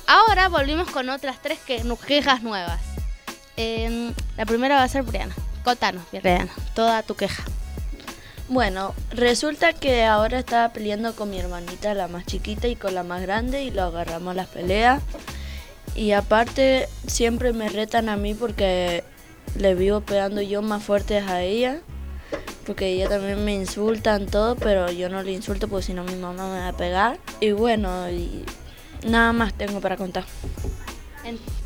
ahora volvimos con otras 3 quejas nuevas. La primera va a ser Briana. Contanos, Briana, toda tu queja. Bueno, resulta que ahora estaba peleando con mi hermanita, la más chiquita, y con la más grande, y lo agarramos a las peleas. Y aparte siempre me retan a mí porque le vivo pegando yo más fuertes a ella, porque ella también me insultan todo, pero yo no le insulto porque si no mi mamá me va a pegar. Y bueno, y nada más tengo para contar.